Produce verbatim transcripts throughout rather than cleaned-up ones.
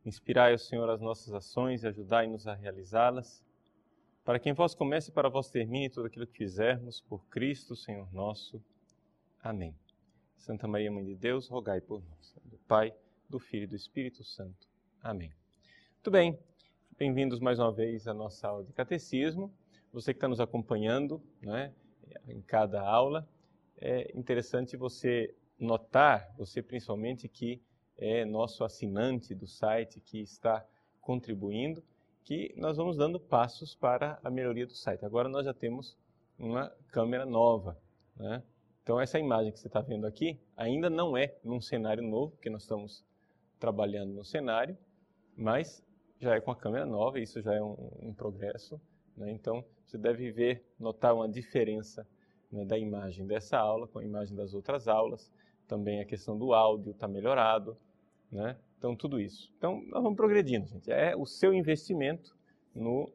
Inspirai, ó Senhor, as nossas ações e ajudai-nos a realizá-las. Para que em vós comece e para vós termine tudo aquilo que fizermos, por Cristo, Senhor nosso. Amém. Santa Maria, Mãe de Deus, rogai por nós. Do Pai, do Filho e do Espírito Santo. Amém. Muito bem. Bem-vindos mais uma vez à nossa aula de Catecismo. Você que está nos acompanhando, né, em cada aula, é interessante você notar, você principalmente que é nosso assinante do site, que está contribuindo, que nós vamos dando passos para a melhoria do site. Agora nós já temos uma câmera nova, né? Então essa imagem que você está vendo aqui ainda não é num cenário novo, porque nós estamos trabalhando no cenário, mas já é com a câmera nova, e isso já é um, um progresso, né? Então você deve ver, notar uma diferença, né, da imagem dessa aula com a imagem das outras aulas. Também a questão do áudio está melhorado, né? Então tudo isso. Então nós vamos progredindo, gente. É o seu investimento no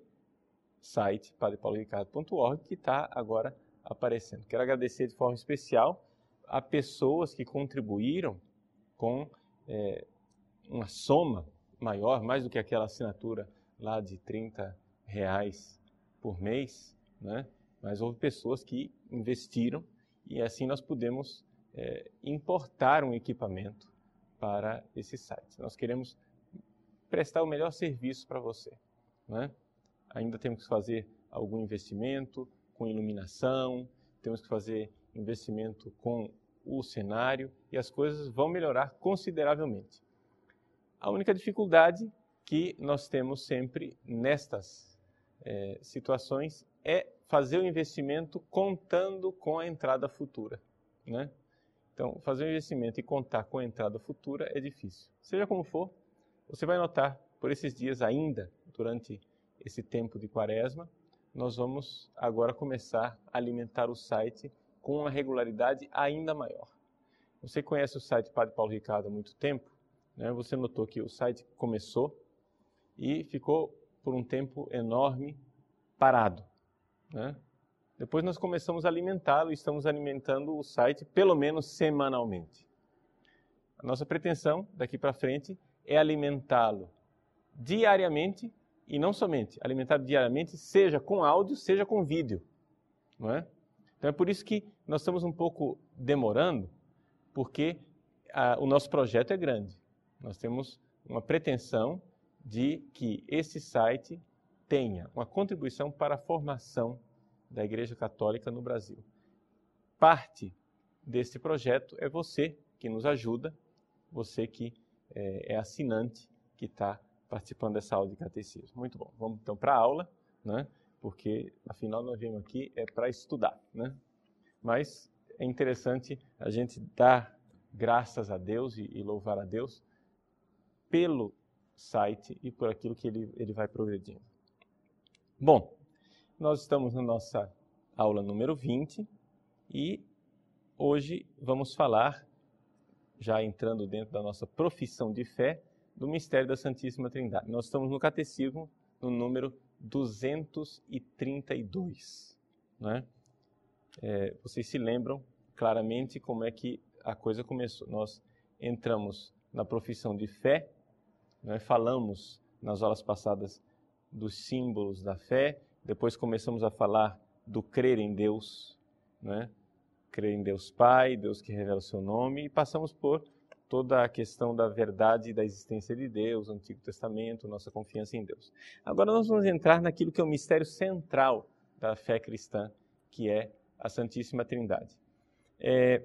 site padre paulo ricardo ponto org que está agora aparecendo. Quero agradecer de forma especial a pessoas que contribuíram com é, uma soma maior, mais do que aquela assinatura lá de trinta reais por mês, né? Mas houve pessoas que investiram e assim nós pudemos é, importar um equipamento para esse site. Nós queremos prestar o melhor serviço para você, né? Ainda temos que fazer algum investimento com iluminação, temos que fazer investimento com o cenário e as coisas vão melhorar consideravelmente. A única dificuldade que nós temos sempre nestas é, situações é fazer o investimento contando com a entrada futura, né? Então, fazer um investimento e contar com a entrada futura é difícil. Seja como for, você vai notar, por esses dias ainda, durante esse tempo de quaresma, nós vamos agora começar a alimentar o site com uma regularidade ainda maior. Você conhece o site Padre Paulo Ricardo há muito tempo, né? Você notou que o site começou e ficou por um tempo enorme parado, né? Depois nós começamos a alimentá-lo e estamos alimentando o site pelo menos semanalmente. A nossa pretensão daqui para frente é alimentá-lo diariamente e não somente alimentá-lo diariamente, seja com áudio, seja com vídeo, não é? Então é por isso que nós estamos um pouco demorando, porque a, o nosso projeto é grande. Nós temos uma pretensão de que esse site tenha uma contribuição para a formação da Igreja Católica no Brasil. Parte desse projeto é você que nos ajuda, você que é, é assinante, que está participando dessa aula de catecismo. Muito bom, vamos então para a aula, né? Porque afinal nós viemos aqui é para estudar, né? Mas é interessante a gente dar graças a Deus e, e louvar a Deus pelo site e por aquilo que ele, ele vai progredindo. Bom, nós estamos na nossa aula número vinte e hoje vamos falar, já entrando dentro da nossa profissão de fé, do mistério da Santíssima Trindade. Nós estamos no Catecismo, no número duzentos e trinta e dois. Né? É, vocês se lembram claramente como é que a coisa começou. Nós entramos na profissão de fé, né? Falamos nas aulas passadas dos símbolos da fé, depois começamos a falar do crer em Deus, né? Crer em Deus Pai, Deus que revela o seu nome, e passamos por toda a questão da verdade e da existência de Deus, o Antigo Testamento, nossa confiança em Deus. Agora nós vamos entrar naquilo que é o mistério central da fé cristã, que é a Santíssima Trindade. É,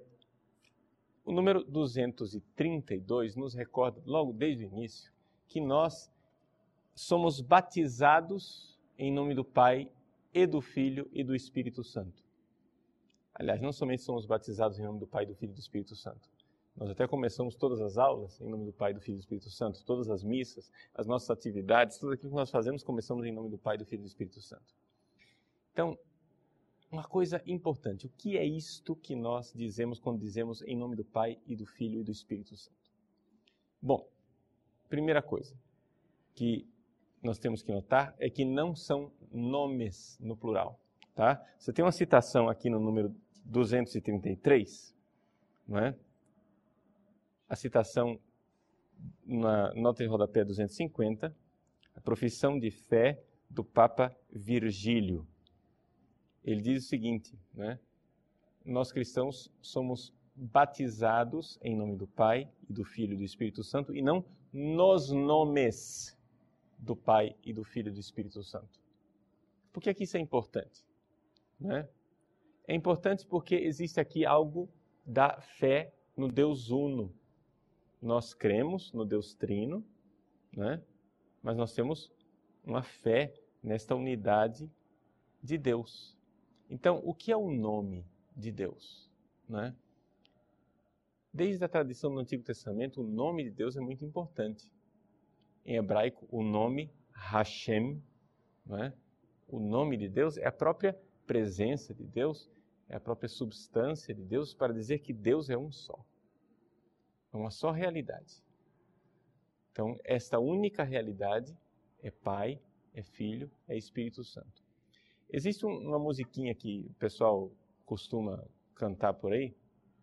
o número duzentos e trinta e dois nos recorda, logo desde o início, que nós somos batizados em nome do Pai e do Filho e do Espírito Santo. Aliás, não somente somos batizados em nome do Pai, do Filho e do Espírito Santo. Nós até começamos todas as aulas em nome do Pai, do Filho e do Espírito Santo, todas as missas, as nossas atividades, tudo aquilo que nós fazemos, começamos em nome do Pai, do Filho e do Espírito Santo. Então, uma coisa importante, o que é isto que nós dizemos quando dizemos em nome do Pai e do Filho e do Espírito Santo? Bom, primeira coisa que nós temos que notar é que não são nomes no plural, tá? Você tem uma citação aqui no número duzentos e trinta e três, não é? A citação na nota de rodapé duzentos e cinquenta, a profissão de fé do Papa Virgílio. Ele diz o seguinte, né? Nós cristãos somos batizados em nome do Pai, e do Filho e do Espírito Santo, e não nos nomes do Pai e do Filho e do Espírito Santo. Por que aqui isso é importante? Né? É importante porque existe aqui algo da fé no Deus Uno. Nós cremos no Deus Trino, né? Mas nós temos uma fé nesta unidade de Deus. Então, o que é o nome de Deus? Né? Desde a tradição do Antigo Testamento, o nome de Deus é muito importante. Em hebraico, o nome Hashem, né? O nome de Deus é a própria presença de Deus, é a própria substância de Deus para dizer que Deus é um só. É uma só realidade. Então, esta única realidade é Pai, é Filho, é Espírito Santo. Existe um, uma musiquinha que o pessoal costuma cantar por aí,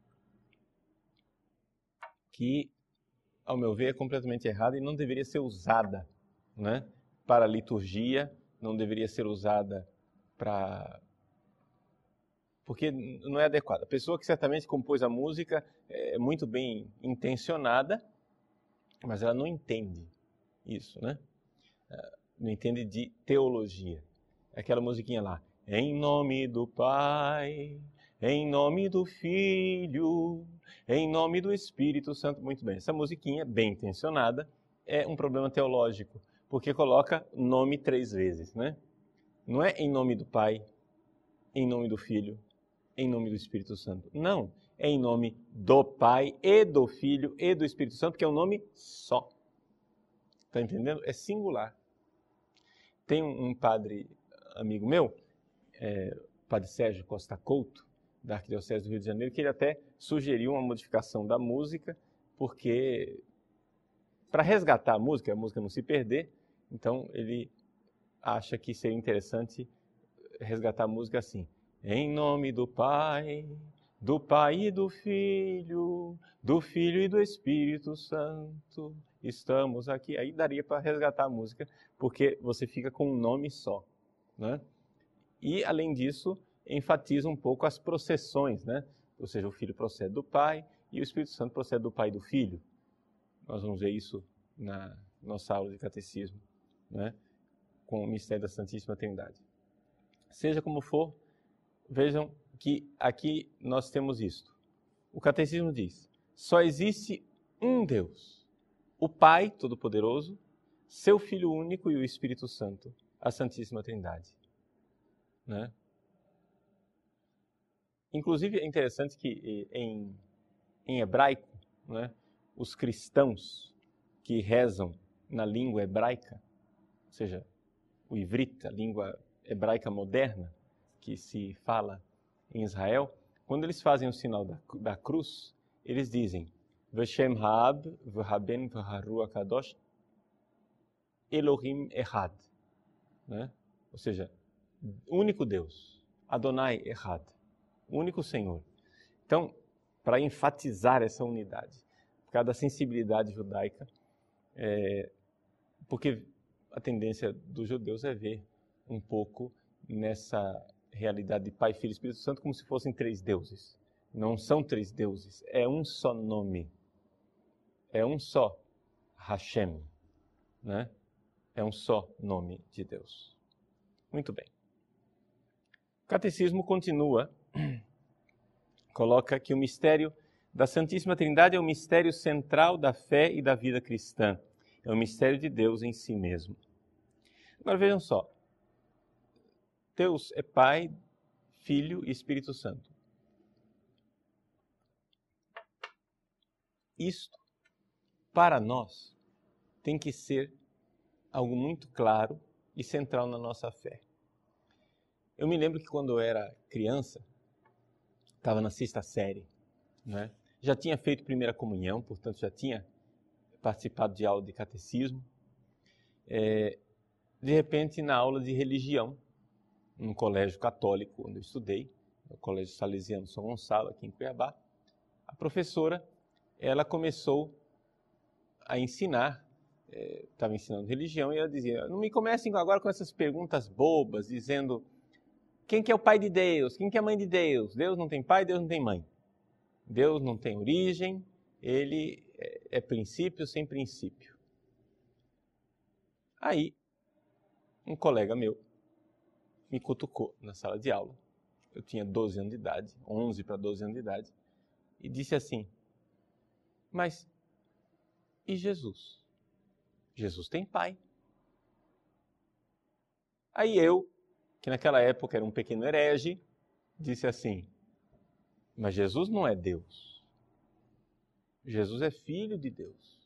que, ao meu ver, é completamente errada e não deveria ser usada, né, para a liturgia, não deveria ser usada para... porque não é adequada. A pessoa que certamente compôs a música é muito bem intencionada, mas ela não entende isso, né? Não entende de teologia. É aquela musiquinha lá. Em nome do Pai, em nome do Filho, em nome do Espírito Santo. Muito bem, essa musiquinha, bem intencionada, é um problema teológico, porque coloca nome três vezes, né? Não é em nome do Pai, em nome do Filho, em nome do Espírito Santo. Não, é em nome do Pai e do Filho e do Espírito Santo, que é um nome só. Está entendendo? É singular. Tem um, um padre amigo meu, é, o padre Sérgio Costa Couto, da Arquidiocese do Rio de Janeiro, que ele até sugeriu uma modificação da música, porque para resgatar a música, a música não se perder, então ele acha que seria interessante resgatar a música assim. Em nome do Pai, do Pai e do Filho, do Filho e do Espírito Santo, estamos aqui. Aí daria para resgatar a música, porque você fica com um nome só, né? E, além disso, enfatiza um pouco as processões, né? Ou seja, o Filho procede do Pai e o Espírito Santo procede do Pai e do Filho. Nós vamos ver isso na nossa aula de catecismo, né? Com o mistério da Santíssima Trindade. Seja como for, vejam que aqui nós temos isto. O catecismo diz, só existe um Deus, o Pai Todo-Poderoso, seu Filho único e o Espírito Santo, a Santíssima Trindade. Né? Inclusive é interessante que em, em hebraico, né, os cristãos que rezam na língua hebraica, ou seja, o ivrit, a língua hebraica moderna, que se fala em Israel, quando eles fazem o sinal da, da cruz, eles dizem Veshem Haab, V'Haben V'Haru Akadosh, Elohim Echad. Né? Ou seja, único Deus, Adonai Echad, único Senhor. Então, para enfatizar essa unidade, por causa da sensibilidade judaica, é, porque a tendência dos judeus é ver um pouco nessa realidade de Pai, Filho e Espírito Santo como se fossem três deuses. Não são três deuses, é um só nome. É um só Hashem, né? É um só nome de Deus. Muito bem. O catecismo continua, coloca que o mistério da Santíssima Trindade é o mistério central da fé e da vida cristã. É o mistério de Deus em si mesmo. Agora vejam só. Deus é Pai, Filho e Espírito Santo. Isto, para nós, tem que ser algo muito claro e central na nossa fé. Eu me lembro que quando eu era criança, estava na sexta série, né? Já tinha feito primeira comunhão, portanto já tinha participado de aula de catecismo. É, de repente, na aula de religião, num colégio católico onde eu estudei, no Colégio Salesiano São Gonçalo, aqui em Cuiabá, a professora, ela começou a ensinar, estava é, ensinando religião, e ela dizia, não me comecem agora com essas perguntas bobas, dizendo quem que é o pai de Deus, quem que é a mãe de Deus? Deus não tem pai, Deus não tem mãe. Deus não tem origem, ele é, é princípio sem princípio. Aí, um colega meu me cutucou na sala de aula, eu tinha doze anos de idade, onze para doze anos de idade, e disse assim, mas e Jesus? Jesus tem pai. Aí eu, que naquela época era um pequeno herege, disse assim, mas Jesus não é Deus. Jesus é filho de Deus.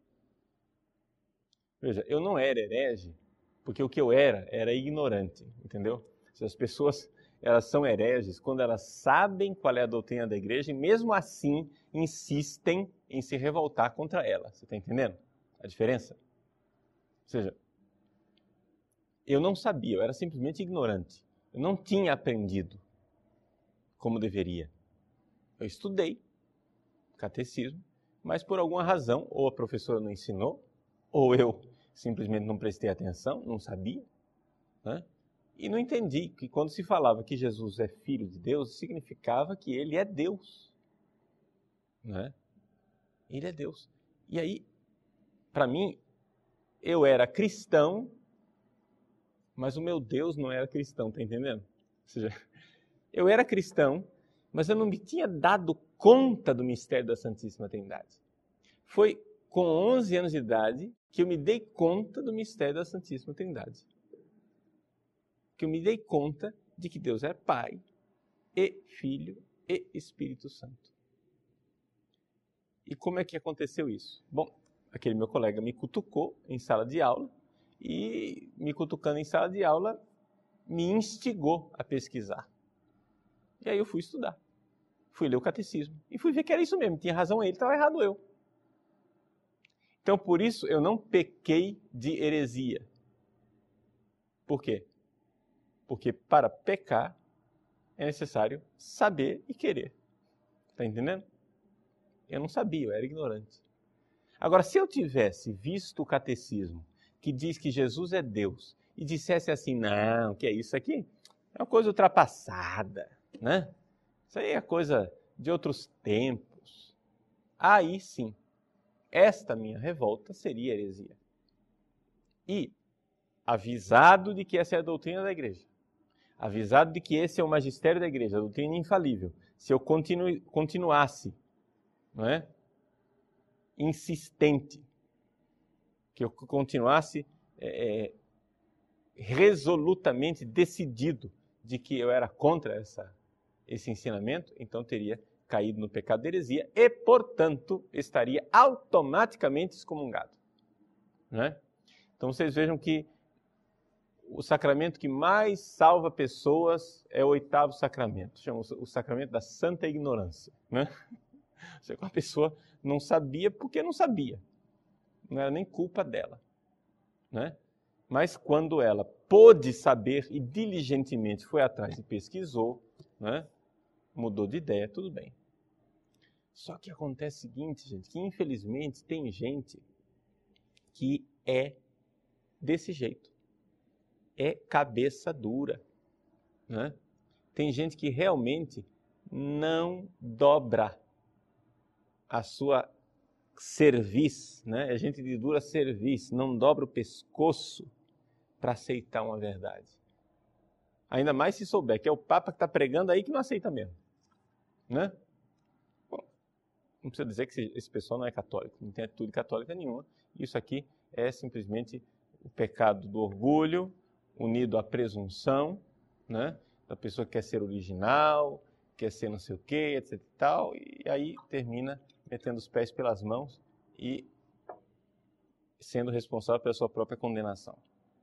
Veja, eu não era herege, porque o que eu era, era ignorante, entendeu? Se as pessoas, elas são hereges quando elas sabem qual é a doutrina da igreja e mesmo assim insistem em se revoltar contra ela. Você está entendendo a diferença? Ou seja, eu não sabia, eu era simplesmente ignorante. Eu não tinha aprendido como deveria. Eu estudei catecismo, mas por alguma razão, ou a professora não ensinou, ou eu simplesmente não prestei atenção, não sabia, né? E não entendi que quando se falava que Jesus é filho de Deus, significava que ele é Deus, né? Ele é Deus. E aí, para mim, eu era cristão, mas o meu Deus não era cristão, tá entendendo? Ou seja, eu era cristão, mas eu não me tinha dado conta do mistério da Santíssima Trindade. Foi com onze anos de idade que eu me dei conta do mistério da Santíssima Trindade. Que eu me dei conta de que Deus é Pai, e Filho, e Espírito Santo. E como é que aconteceu isso? Bom, aquele meu colega me cutucou em sala de aula, e me cutucando em sala de aula, me instigou a pesquisar. E aí eu fui estudar. Fui ler o catecismo. E fui ver que era isso mesmo. Tinha razão ele, estava errado eu. Então, por isso, eu não pequei de heresia. Por quê? Porque para pecar é necessário saber e querer. Está entendendo? Eu não sabia, eu era ignorante. Agora, se eu tivesse visto o catecismo que diz que Jesus é Deus e dissesse assim, não, que é isso aqui? É uma coisa ultrapassada, né? Isso aí é coisa de outros tempos. Aí sim, esta minha revolta seria heresia. E, avisado de que essa é a doutrina da igreja, avisado de que esse é o magistério da igreja, a doutrina infalível, se eu continue, continuasse, não é? insistente, que eu continuasse é, é, resolutamente decidido de que eu era contra essa, esse ensinamento, então teria caído no pecado de heresia e, portanto, estaria automaticamente excomungado. Né? Então vocês vejam que o sacramento que mais salva pessoas é o oitavo sacramento, chama o sacramento da santa ignorância. Né? Ou seja, a pessoa não sabia porque não sabia, não era nem culpa dela. Né? Mas quando ela pôde saber e diligentemente foi atrás e pesquisou, né? Mudou de ideia, tudo bem. Só que acontece o seguinte, gente, que infelizmente tem gente que é desse jeito. É cabeça dura. Né? Tem gente que realmente não dobra a sua cerviz, né? É gente de dura cerviz, não dobra o pescoço para aceitar uma verdade. Ainda mais se souber que é o Papa que está pregando aí que não aceita mesmo. Né? Bom, não precisa dizer que esse pessoal não é católico, não tem atitude católica nenhuma. Isso aqui é simplesmente o pecado do orgulho, unido à presunção, né? Da pessoa que quer ser original, quer ser não sei o quê, etc e tal, e aí termina metendo os pés pelas mãos e sendo responsável pela sua própria condenação.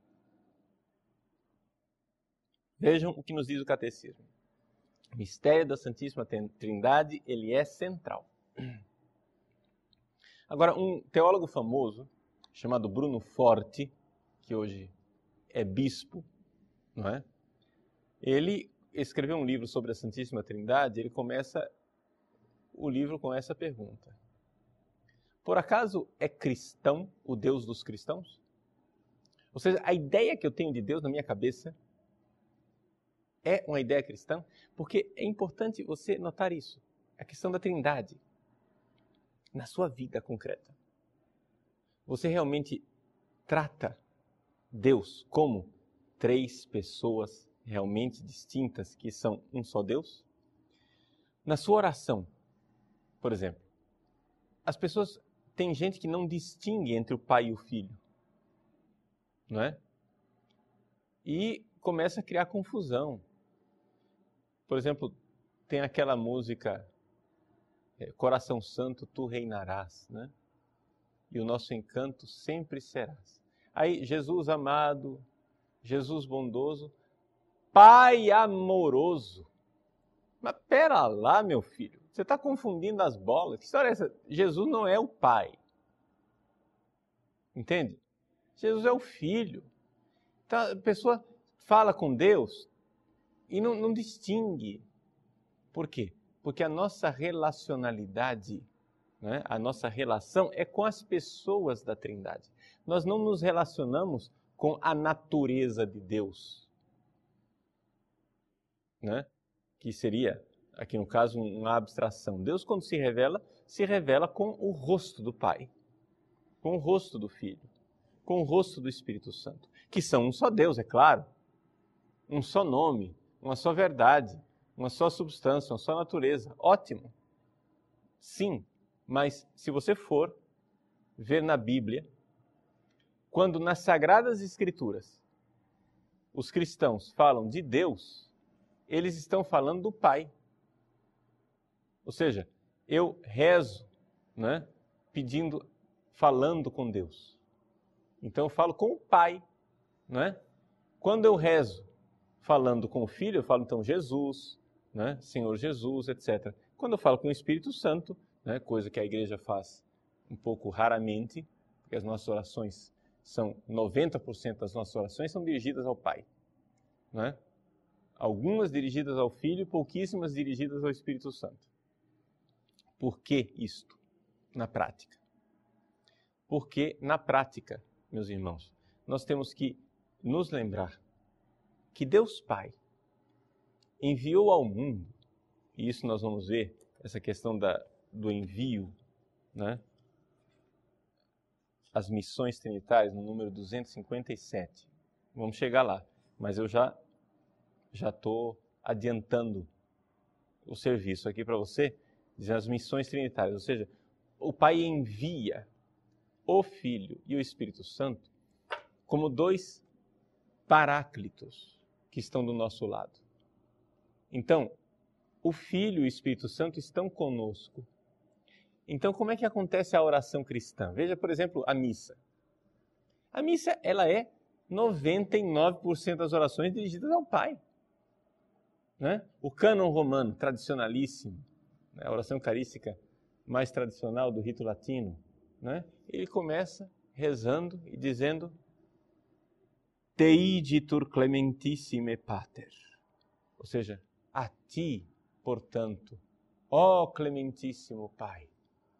Vejam o que nos diz o catecismo. O mistério da Santíssima Trindade, ele é central. Agora, um teólogo famoso, chamado Bruno Forte, que hoje é bispo, não é? Ele escreveu um livro sobre a Santíssima Trindade, ele começa o livro com essa pergunta. por acaso é cristão o Deus dos cristãos? Ou seja, a ideia que eu tenho de Deus na minha cabeça é uma ideia cristã? Porque é importante você notar isso, a questão da Trindade, na sua vida concreta. Você realmente trata Deus como três pessoas realmente distintas que são um só Deus? Na sua oração, por exemplo, as pessoas, tem gente que não distingue entre o pai e o filho, não é? E começa a criar confusão. Por exemplo, tem aquela música é, Coração Santo, tu reinarás, né? E o nosso encanto sempre serás. Aí, Jesus amado, Jesus bondoso, Pai amoroso. Mas pera lá, meu filho, você está confundindo as bolas. Que história é essa? Jesus não é o Pai. Entende? Jesus é o Filho. Então, a pessoa fala com Deus e não, não distingue. Por quê? Porque a nossa relacionalidade, né, a nossa relação é com as pessoas da Trindade. Nós não nos relacionamos com a natureza de Deus, né? Que seria, aqui no caso, uma abstração. Deus, quando se revela, se revela com o rosto do Pai, com o rosto do Filho, com o rosto do Espírito Santo, que são um só Deus, é claro, um só nome, uma só verdade, uma só substância, uma só natureza. Ótimo. Sim, mas se você for ver na Bíblia, quando nas Sagradas Escrituras os cristãos falam de Deus, eles estão falando do Pai. Ou seja, eu rezo, né, pedindo, falando com Deus. Então eu falo com o Pai, né? Quando eu rezo falando com o Filho, eu falo então Jesus, né, Senhor Jesus, etcétera. Quando eu falo com o Espírito Santo, né, coisa que a igreja faz um pouco raramente, porque as nossas orações são, noventa por cento das nossas orações são dirigidas ao Pai, né? Algumas dirigidas ao Filho, pouquíssimas dirigidas ao Espírito Santo. Por que isto na prática? Porque na prática, meus irmãos, nós temos que nos lembrar que Deus Pai enviou ao mundo, e isso nós vamos ver, essa questão da, do envio, né? As missões trinitárias, no número duzentos e cinquenta e sete. Vamos chegar lá, mas eu já já estou adiantando o serviço aqui para você, dizendo as missões trinitárias, ou seja, o Pai envia o Filho e o Espírito Santo como dois paráclitos que estão do nosso lado. Então, o Filho e o Espírito Santo estão conosco. Então, como é que acontece a oração cristã? Veja, por exemplo, a missa. A missa, ela é noventa e nove por cento das orações dirigidas ao Pai. Né? O cânon romano, tradicionalíssimo, né? A oração eucarística mais tradicional do rito latino, né? Ele começa rezando e dizendo Teigitur clementissime pater. Ou seja, a ti, portanto, ó clementíssimo Pai.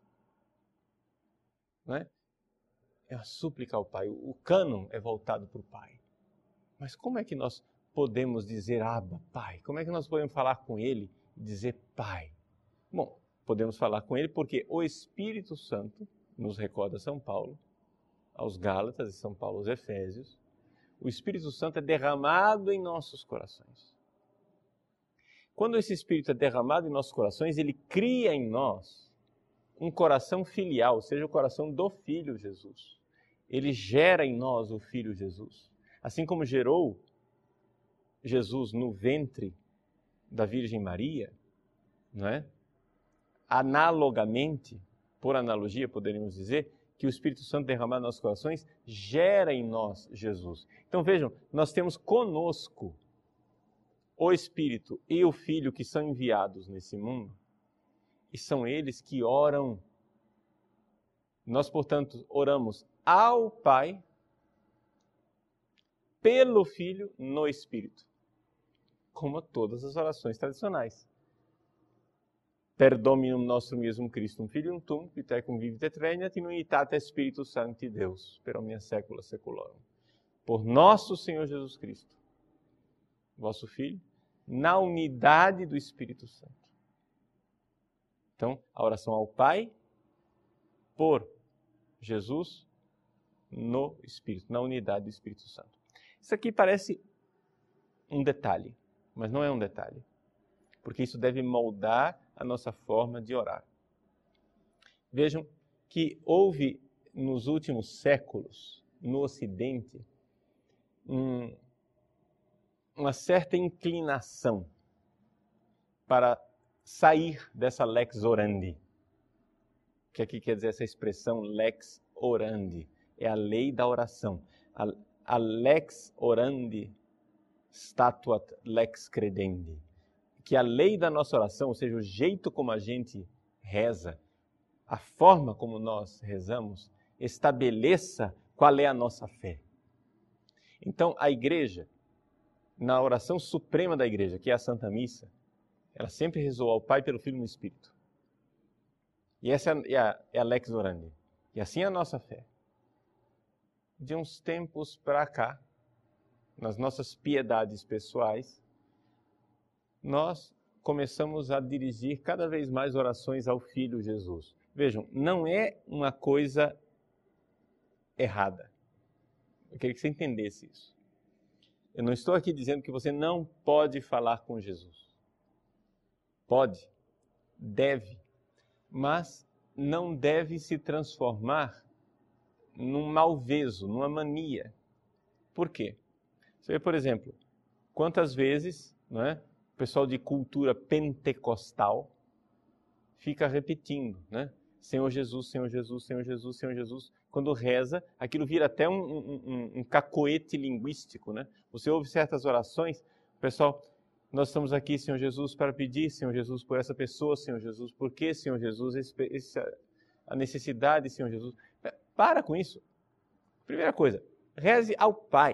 Não é? É uma súplica ao Pai. O cânon é voltado para o Pai. Mas como é que nós podemos dizer Abba, Pai? Como é que nós podemos falar com Ele e dizer Pai? Bom, podemos falar com Ele porque o Espírito Santo, nos recorda São Paulo, aos Gálatas e São Paulo aos Efésios, o Espírito Santo é derramado em nossos corações. Quando esse Espírito é derramado em nossos corações, ele cria em nós um coração filial, ou seja, o coração do Filho Jesus. Ele gera em nós o Filho Jesus. Assim como gerou Jesus no ventre da Virgem Maria, não é? Analogamente, por analogia poderíamos dizer, que o Espírito Santo derramado em nossos corações gera em nós Jesus. Então vejam, nós temos conosco o Espírito e o Filho que são enviados nesse mundo, e são eles que oram. Nós, portanto, oramos ao Pai, pelo Filho, no Espírito, como todas as orações tradicionais. per Dominum nostrum Iesum Christum Filium Tum, qui tecum vivit et regnat in unitate Spiritus Sancti Deus, per omnia saecula saeculorum. Por nosso Senhor Jesus Cristo, vosso Filho, na unidade do Espírito Santo. Então, a oração ao Pai, por Jesus, no Espírito, na unidade do Espírito Santo. Isso aqui parece um detalhe, mas não é um detalhe, porque isso deve moldar a nossa forma de orar. Vejam que houve, nos últimos séculos, no Ocidente, um, uma certa inclinação para sair dessa lex orandi. O que aqui quer dizer essa expressão lex orandi? É a lei da oração. A, a lex orandi statuat lex credendi. Que a lei da nossa oração, ou seja, o jeito como a gente reza, a forma como nós rezamos, estabeleça qual é a nossa fé. Então, a igreja, na oração suprema da igreja, que é a Santa Missa, ela sempre rezou ao Pai, pelo Filho e no Espírito. E essa é a, é a lex orandi. E assim é a nossa fé. De uns tempos para cá, nas nossas piedades pessoais, nós começamos a dirigir cada vez mais orações ao Filho Jesus. Vejam, não é uma coisa errada. Eu queria que você entendesse isso. Eu não estou aqui dizendo que você não pode falar com Jesus. Pode, deve, mas não deve se transformar num malveso, numa mania. Por quê? Você vê, por exemplo, quantas vezes, não é, o pessoal de cultura pentecostal fica repetindo, né? Senhor Jesus, Senhor Jesus, Senhor Jesus, Senhor Jesus. Quando reza, aquilo vira até um, um, um, um cacoete linguístico, né? Você ouve certas orações, o pessoal, nós estamos aqui, Senhor Jesus, para pedir, Senhor Jesus, por essa pessoa, Senhor Jesus, por que, Senhor Jesus, esse, esse, a necessidade, Senhor Jesus. Para com isso. Primeira coisa, reze ao Pai.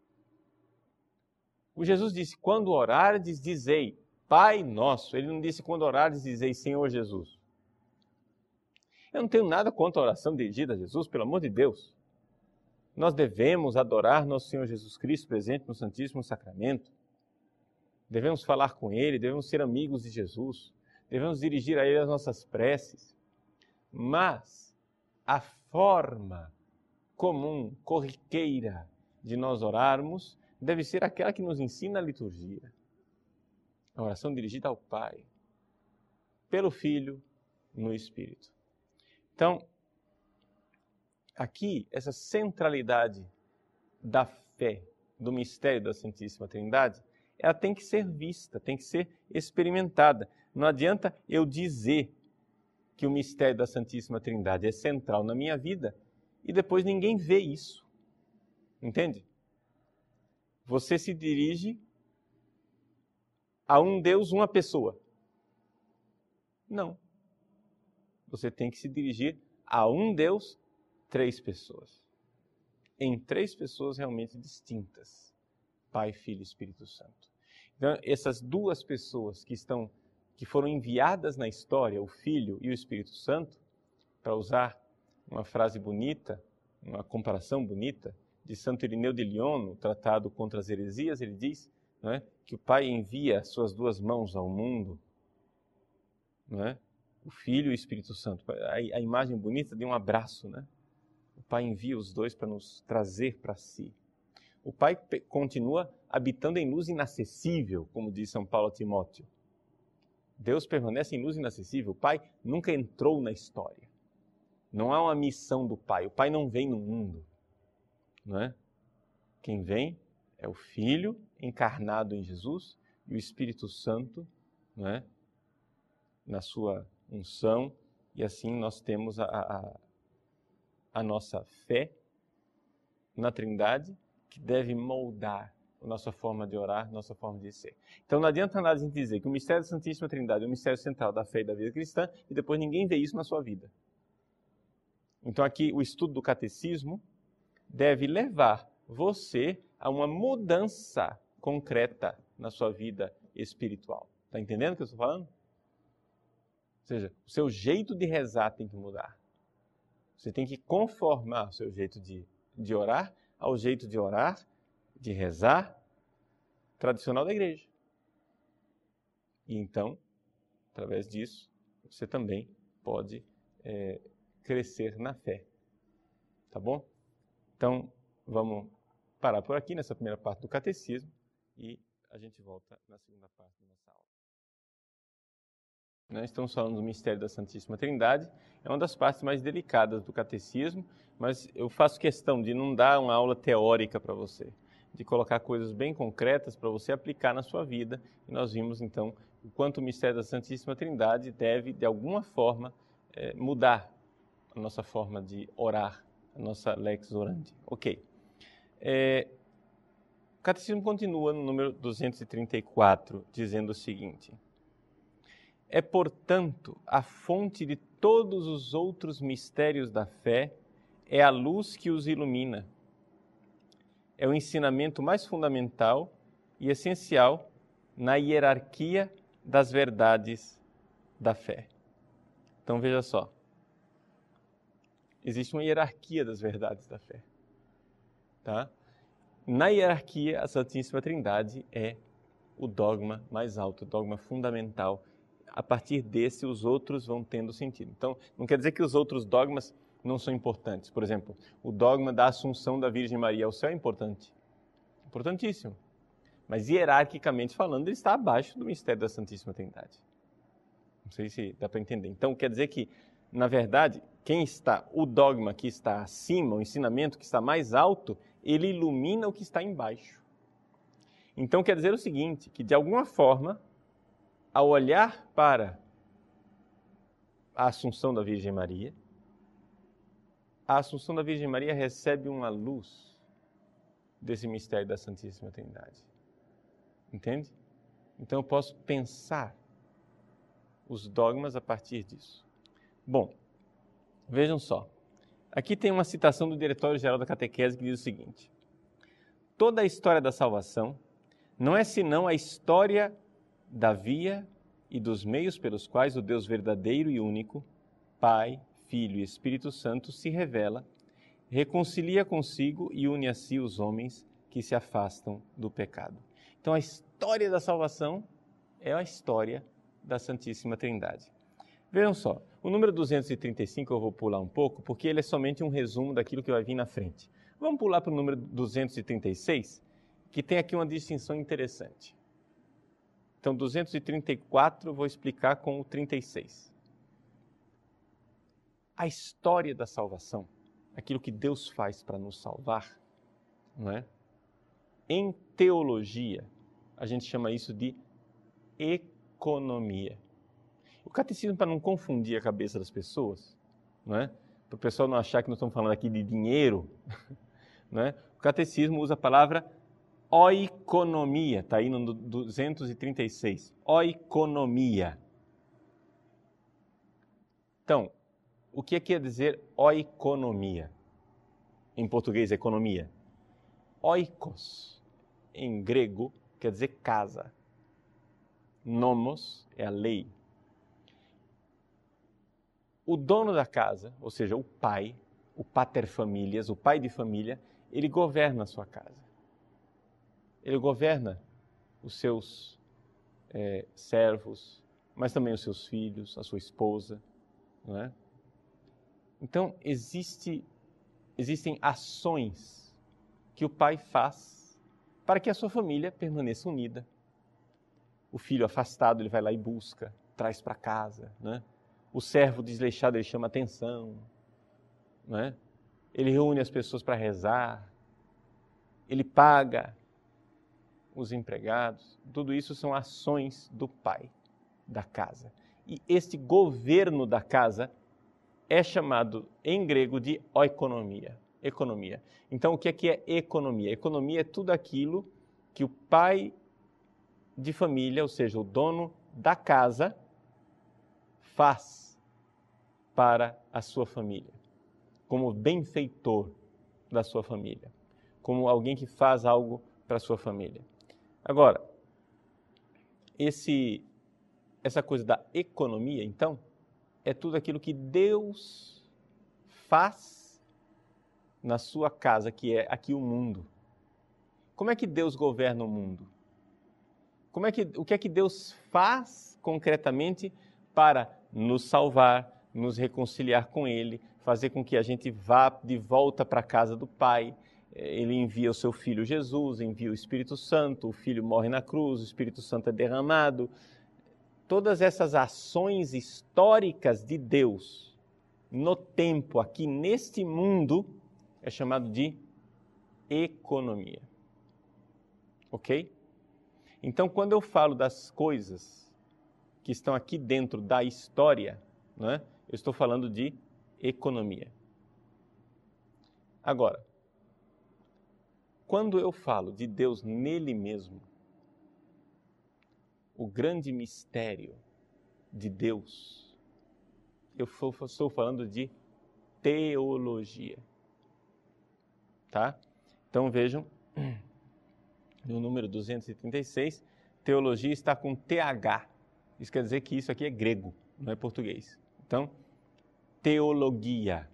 O Jesus disse, quando orardes, dizei, Pai nosso. Ele não disse, quando orardes, dizei, Senhor Jesus. Eu não tenho nada contra a oração dirigida a Jesus, pelo amor de Deus. Nós devemos adorar nosso Senhor Jesus Cristo presente no Santíssimo Sacramento. Devemos falar com Ele, devemos ser amigos de Jesus. Devemos dirigir a Ele as nossas preces. Mas a forma comum, corriqueira de nós orarmos deve ser aquela que nos ensina a liturgia. A oração dirigida ao Pai, pelo Filho, no Espírito. Então, aqui, essa centralidade da fé, do mistério da Santíssima Trindade, ela tem que ser vista, tem que ser experimentada. Não adianta eu dizer que o mistério da Santíssima Trindade é central na minha vida e depois ninguém vê isso. Entende? Você se dirige a um Deus, uma pessoa. Não. Você tem que se dirigir a um Deus, três pessoas. Em três pessoas realmente distintas. Pai, Filho e Espírito Santo. Então, essas duas pessoas que estão, que foram enviadas na história, o Filho e o Espírito Santo, para usar uma frase bonita, uma comparação bonita, de Santo Irineu de Lyon, no Tratado contra as Heresias, ele diz, não é, que o Pai envia suas duas mãos ao mundo, não é? O Filho e o Espírito Santo. A, a imagem bonita de um abraço, né? O Pai envia os dois para nos trazer para si. O Pai continua habitando em luz inacessível, como diz São Paulo a Timóteo. Deus permanece em luz inacessível. O Pai nunca entrou na história. Não há uma missão do Pai. O Pai não vem no mundo. Não é? Quem vem é o Filho encarnado em Jesus e o Espírito Santo, não é? Na sua unção, e assim nós temos a, a, a nossa fé na Trindade, que deve moldar a nossa forma de orar, nossa forma de ser. Então não adianta nada a gente dizer que o mistério da Santíssima Trindade é o mistério central da fé e da vida cristã, e depois ninguém vê isso na sua vida. Então aqui o estudo do catecismo deve levar você a uma mudança concreta na sua vida espiritual. Está entendendo o que eu estou falando? seja, o seu jeito de rezar tem que mudar. Você tem que conformar o seu jeito de, de orar ao jeito de orar, de rezar, tradicional da igreja. E então, através disso, você também pode é, crescer na fé. Tá bom? Então, vamos parar por aqui nessa primeira parte do catecismo e a gente volta na segunda parte da nossa aula. Nós estamos falando do mistério da Santíssima Trindade. É uma das partes mais delicadas do catecismo, mas eu faço questão de não dar uma aula teórica para você, de colocar coisas bem concretas para você aplicar na sua vida. E nós vimos, então, o quanto o mistério da Santíssima Trindade deve, de alguma forma, é, mudar a nossa forma de orar, a nossa lex orandi. Ok. É, o catecismo continua no número duzentos e trinta e quatro, dizendo o seguinte: é, portanto, a fonte de todos os outros mistérios da fé, é a luz que os ilumina. É o ensinamento mais fundamental e essencial na hierarquia das verdades da fé. Então, veja só. Existe uma hierarquia das verdades da fé. Tá? Na hierarquia, a Santíssima Trindade é o dogma mais alto, o dogma fundamental. A partir desse, os outros vão tendo sentido. Então, não quer dizer que os outros dogmas não são importantes. Por exemplo, o dogma da Assunção da Virgem Maria ao céu é importante. Importantíssimo. Mas, hierarquicamente falando, ele está abaixo do mistério da Santíssima Trindade. Não sei se dá para entender. Então, quer dizer que, na verdade, quem está, o dogma que está acima, o ensinamento que está mais alto, ele ilumina o que está embaixo. Então, quer dizer o seguinte, que de alguma forma, ao olhar para a Assunção da Virgem Maria, a Assunção da Virgem Maria recebe uma luz desse mistério da Santíssima Trindade. Entende? Então eu posso pensar os dogmas a partir disso. Bom, vejam só. Aqui tem uma citação do Diretório-Geral da Catequese que diz o seguinte: toda a história da salvação não é senão a história da via e dos meios pelos quais o Deus verdadeiro e único, Pai, Filho e Espírito Santo, se revela, reconcilia consigo e une a si os homens que se afastam do pecado. Então, a história da salvação é a história da Santíssima Trindade. Vejam só, o número duzentos e trinta e cinco eu vou pular um pouco, porque ele é somente um resumo daquilo que vai vir na frente. Vamos pular para o número duzentos e trinta e seis, que tem aqui uma distinção interessante. Então, duzentos e trinta e quatro eu vou explicar com o trinta e seis. A história da salvação, aquilo que Deus faz para nos salvar, não é? Em teologia, a gente chama isso de economia. O catecismo, para não confundir a cabeça das pessoas, não é? Para o pessoal não achar que nós estamos falando aqui de dinheiro, não é? O catecismo usa a palavra oikonomia, está aí no duzentos e trinta e seis. Oikonomia. Então, o que quer dizer oikonomia? Em português, economia. Oikos, em grego, quer dizer casa. Nomos é a lei. O dono da casa, ou seja, o pai, o pater familias, o pai de família, ele governa a sua casa. Ele governa os seus é, servos, mas também os seus filhos, a sua esposa, não é? Então, existe, existem ações que o pai faz para que a sua família permaneça unida. O filho afastado, ele vai lá e busca, traz para casa, né? O servo desleixado, ele chama atenção, né? Ele reúne as pessoas para rezar, ele paga os empregados. Tudo isso são ações do pai da casa. E este governo da casa é chamado em grego de oikonomia. Economia. Então, o que é que é economia? Economia é tudo aquilo que o pai de família, ou seja, o dono da casa, faz para a sua família, como benfeitor da sua família, como alguém que faz algo para a sua família. Agora, esse, essa coisa da economia, então, é tudo aquilo que Deus faz na sua casa, que é aqui o mundo. Como é que Deus governa o mundo? Como é que, o que é que Deus faz concretamente para nos salvar, nos reconciliar com Ele, fazer com que a gente vá de volta para a casa do Pai? Ele envia o seu Filho Jesus, envia o Espírito Santo, o Filho morre na cruz, o Espírito Santo é derramado. Todas essas ações históricas de Deus no tempo, aqui neste mundo, é chamado de economia. Ok? Então, quando eu falo das coisas que estão aqui dentro da história, né, eu estou falando de economia. Agora, quando eu falo de Deus nele mesmo, o grande mistério de Deus, eu estou falando de teologia. Tá? Então vejam, no número duzentos e trinta e seis, teologia está com T H. Isso quer dizer que isso aqui é grego, não é português. Então, teologia.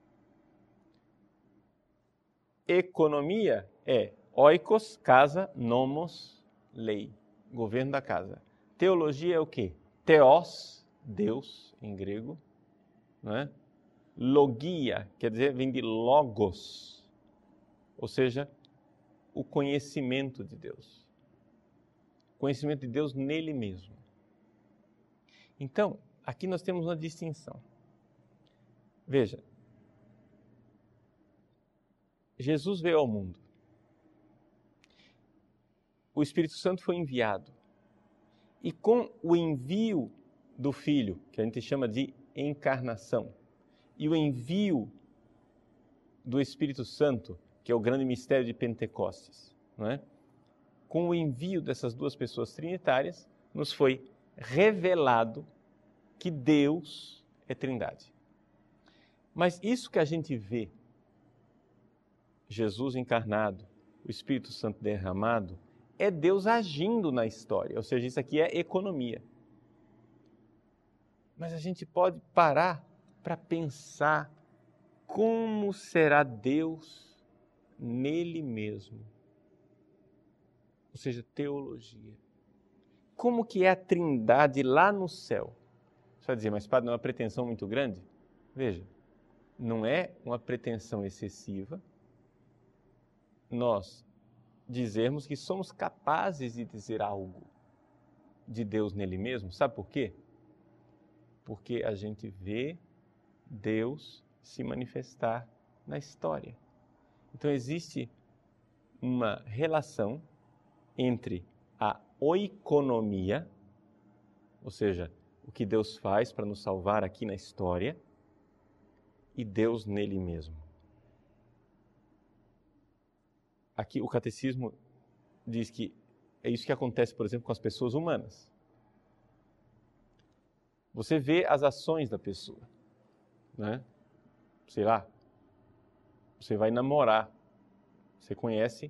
Economia é oikos, casa, nomos, lei, governo da casa. Teologia é o quê? Theos, Deus, em grego, não é? Logia, quer dizer, vem de logos, ou seja, o conhecimento de Deus. Conhecimento de Deus nele mesmo. Então, aqui nós temos uma distinção. Veja, Jesus veio ao mundo. O Espírito Santo foi enviado. E com o envio do Filho, que a gente chama de encarnação, e o envio do Espírito Santo, que é o grande mistério de Pentecostes, não é? Com o envio dessas duas pessoas trinitárias, nos foi revelado que Deus é Trindade. Mas isso que a gente vê, Jesus encarnado, o Espírito Santo derramado, é Deus agindo na história, ou seja, isso aqui é economia. Mas a gente pode parar para pensar como será Deus nele mesmo. Ou seja, teologia. Como que é a Trindade lá no céu? Você vai dizer, mas padre, não é uma pretensão muito grande? Veja, não é uma pretensão excessiva nós dizermos que somos capazes de dizer algo de Deus nele mesmo. Sabe por quê? Porque a gente vê Deus se manifestar na história. Então existe uma relação entre a oikonomia, ou seja, o que Deus faz para nos salvar aqui na história, e Deus nele mesmo. Aqui o catecismo diz que é isso que acontece, por exemplo, com as pessoas humanas. Você vê as ações da pessoa, né? Sei lá, você vai namorar, você conhece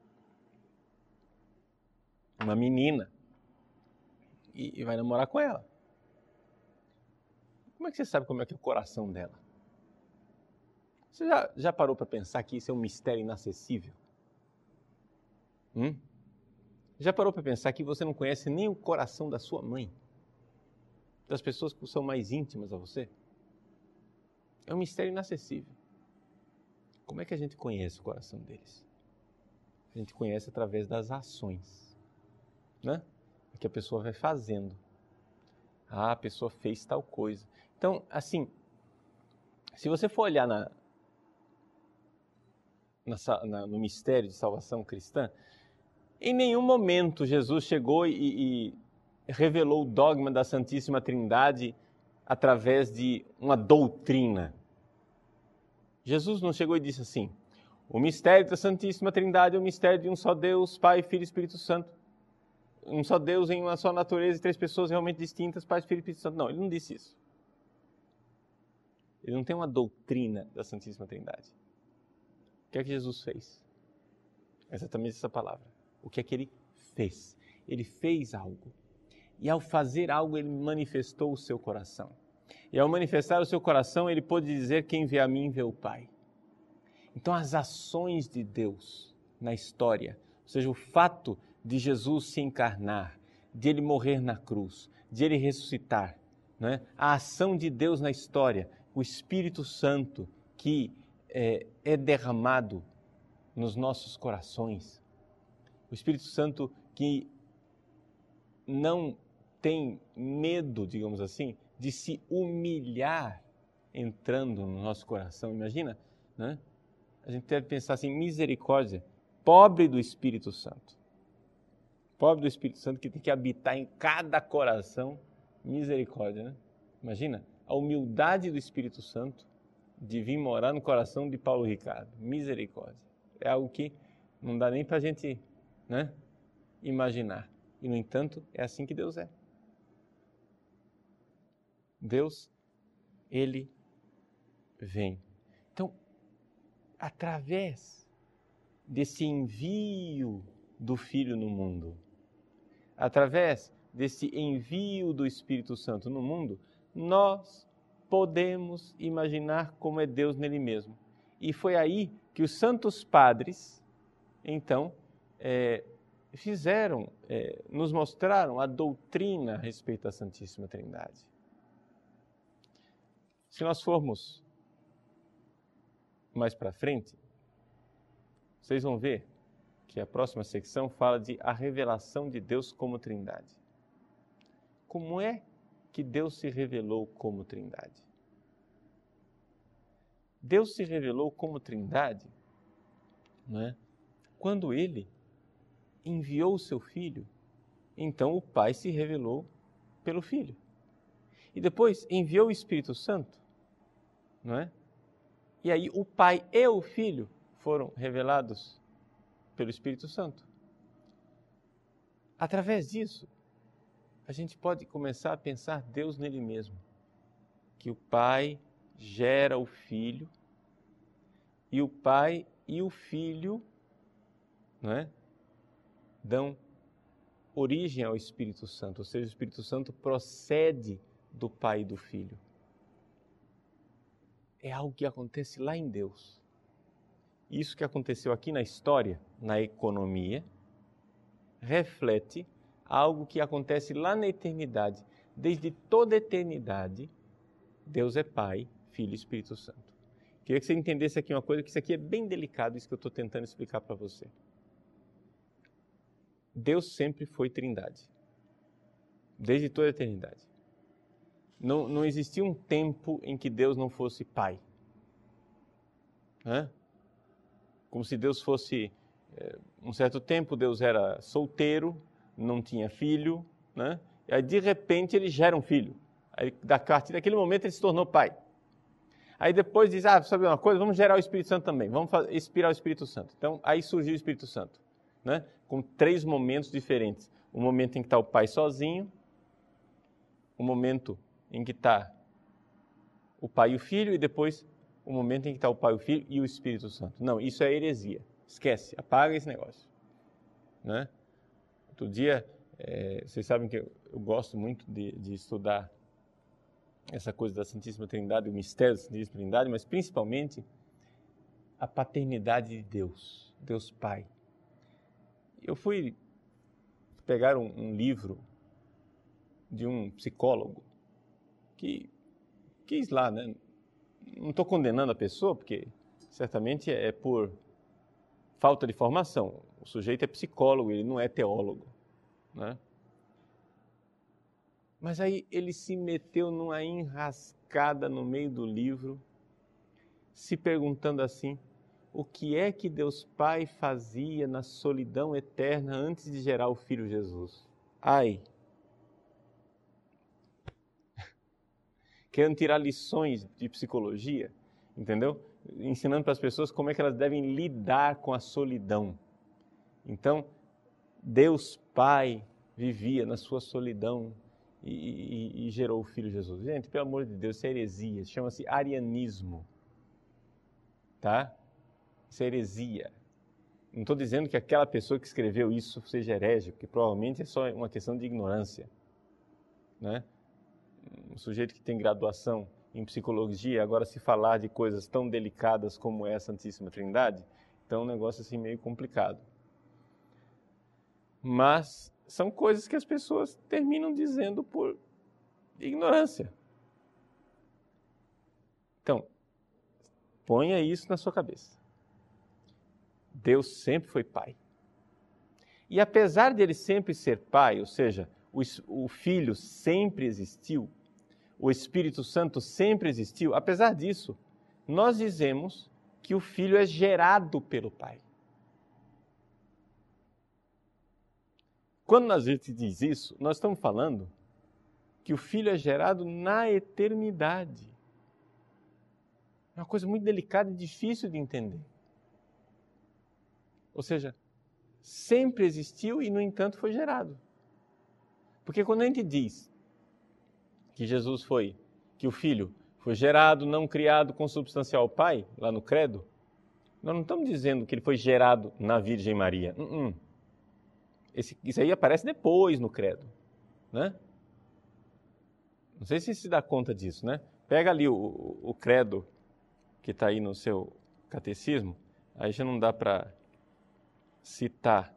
uma menina e, e vai namorar com ela. Como é que você sabe como é que é o coração dela? Você já, já parou para pensar que isso é um mistério inacessível? Hum? Já parou para pensar que você não conhece nem o coração da sua mãe? Das pessoas que são mais íntimas a você? É um mistério inacessível. Como é que a gente conhece o coração deles? A gente conhece através das ações, né? O que a pessoa vai fazendo. Ah, a pessoa fez tal coisa. Então, assim, se você for olhar na, na, na, no mistério de salvação cristã, em nenhum momento Jesus chegou e, e revelou o dogma da Santíssima Trindade através de uma doutrina. Jesus não chegou e disse assim, o mistério da Santíssima Trindade é o mistério de um só Deus, Pai, Filho e Espírito Santo. Um só Deus em uma só natureza e três pessoas realmente distintas, Pai, Filho e Espírito Santo. Não, ele não disse isso. Ele não tem uma doutrina da Santíssima Trindade. O que é que Jesus fez? Exatamente essa palavra. O que é que ele fez? Ele fez algo. E ao fazer algo, ele manifestou o seu coração. E ao manifestar o seu coração, ele pôde dizer: quem vê a mim, vê o Pai. Então as ações de Deus na história, ou seja, o fato de Jesus se encarnar, de ele morrer na cruz, de ele ressuscitar, né? A ação de Deus na história, o Espírito Santo que é, é derramado nos nossos corações, o Espírito Santo que não tem medo, digamos assim, de se humilhar entrando no nosso coração. Imagina, né? A gente deve pensar assim: misericórdia, pobre do Espírito Santo. Pobre do Espírito Santo que tem que habitar em cada coração. Misericórdia, né? Imagina a humildade do Espírito Santo de vir morar no coração de Paulo Ricardo. Misericórdia. É algo que não dá nem para a gente, né, imaginar. E, no entanto, é assim que Deus é. Deus, Ele vem. Então, através desse envio do Filho no mundo, através desse envio do Espírito Santo no mundo, nós podemos imaginar como é Deus nele mesmo. E foi aí que os santos padres, então, é, fizeram, é, nos mostraram a doutrina a respeito da Santíssima Trindade. Se nós formos mais para frente, vocês vão ver que a próxima secção fala de a revelação de Deus como Trindade. Como é que Deus se revelou como Trindade? Deus se revelou como Trindade, não é? Quando Ele enviou o seu Filho, então o Pai se revelou pelo Filho. E depois enviou o Espírito Santo, não é? E aí o Pai e o Filho foram revelados pelo Espírito Santo. Através disso, a gente pode começar a pensar Deus nele mesmo. Que o Pai gera o Filho, e o Pai e o Filho, não é, dão origem ao Espírito Santo, ou seja, o Espírito Santo procede do Pai e do Filho. É algo que acontece lá em Deus. Isso que aconteceu aqui na história, na economia, reflete algo que acontece lá na eternidade. Desde toda a eternidade, Deus é Pai, Filho e Espírito Santo. Queria que você entendesse aqui uma coisa, que isso aqui é bem delicado, isso que eu estou tentando explicar para você. Deus sempre foi Trindade, desde toda a eternidade. Não, não existia um tempo em que Deus não fosse Pai. Né? Como se Deus fosse... É, um certo tempo Deus era solteiro, não tinha filho, né? E aí de repente ele gera um filho. Aí, a partir daquele momento ele se tornou pai. Aí depois diz: ah, sabe uma coisa? Vamos gerar o Espírito Santo também. Vamos fazer, inspirar o Espírito Santo. Então aí surgiu o Espírito Santo, né? Com três momentos diferentes. O momento em que está o pai sozinho, o momento em que está o pai e o filho, e depois o momento em que está o pai, o filho e o Espírito Santo. Não, isso é heresia. Esquece, apaga esse negócio. Né? Outro dia, é, vocês sabem que eu, eu gosto muito de, de estudar essa coisa da Santíssima Trindade, o mistério da Santíssima Trindade, mas principalmente a paternidade de Deus, Deus Pai. Eu fui pegar um, um livro de um psicólogo que quis lá, né? Não estou condenando a pessoa, porque certamente é por falta de formação. O sujeito é psicólogo, ele não é teólogo, né? Mas aí ele se meteu numa enrascada no meio do livro, se perguntando assim: o que é que Deus Pai fazia na solidão eterna antes de gerar o Filho Jesus? Ai! Querendo tirar lições de psicologia, entendeu? Ensinando para as pessoas como é que elas devem lidar com a solidão. Então, Deus Pai vivia na sua solidão e, e, e gerou o Filho Jesus. Gente, pelo amor de Deus, isso é heresia, chama-se arianismo. Tá? Isso é heresia. Não estou dizendo que aquela pessoa que escreveu isso seja herege, porque provavelmente é só uma questão de ignorância. Né? um sujeito que tem graduação em psicologia, agora se falar de coisas tão delicadas como é a Santíssima Trindade, então é um negócio assim meio complicado. Mas são coisas que as pessoas terminam dizendo por ignorância. Então, ponha isso na sua cabeça. Deus sempre foi Pai. E apesar de Ele sempre ser Pai, ou seja, o, o Filho sempre existiu, o Espírito Santo sempre existiu, apesar disso, nós dizemos que o Filho é gerado pelo Pai. Quando a gente diz isso, nós estamos falando que o Filho é gerado na eternidade. É uma coisa muito delicada e difícil de entender. Ou seja, sempre existiu e, no entanto, foi gerado. Porque quando a gente diz que Jesus foi, que o Filho foi gerado, não criado, consubstancial ao Pai, lá no Credo, nós não estamos dizendo que ele foi gerado na Virgem Maria. Uh-uh. Esse, isso aí aparece depois no Credo, né? Não sei se você se dá conta disso, né? Pega ali o, o, o Credo que está aí no seu catecismo, aí já não dá para citar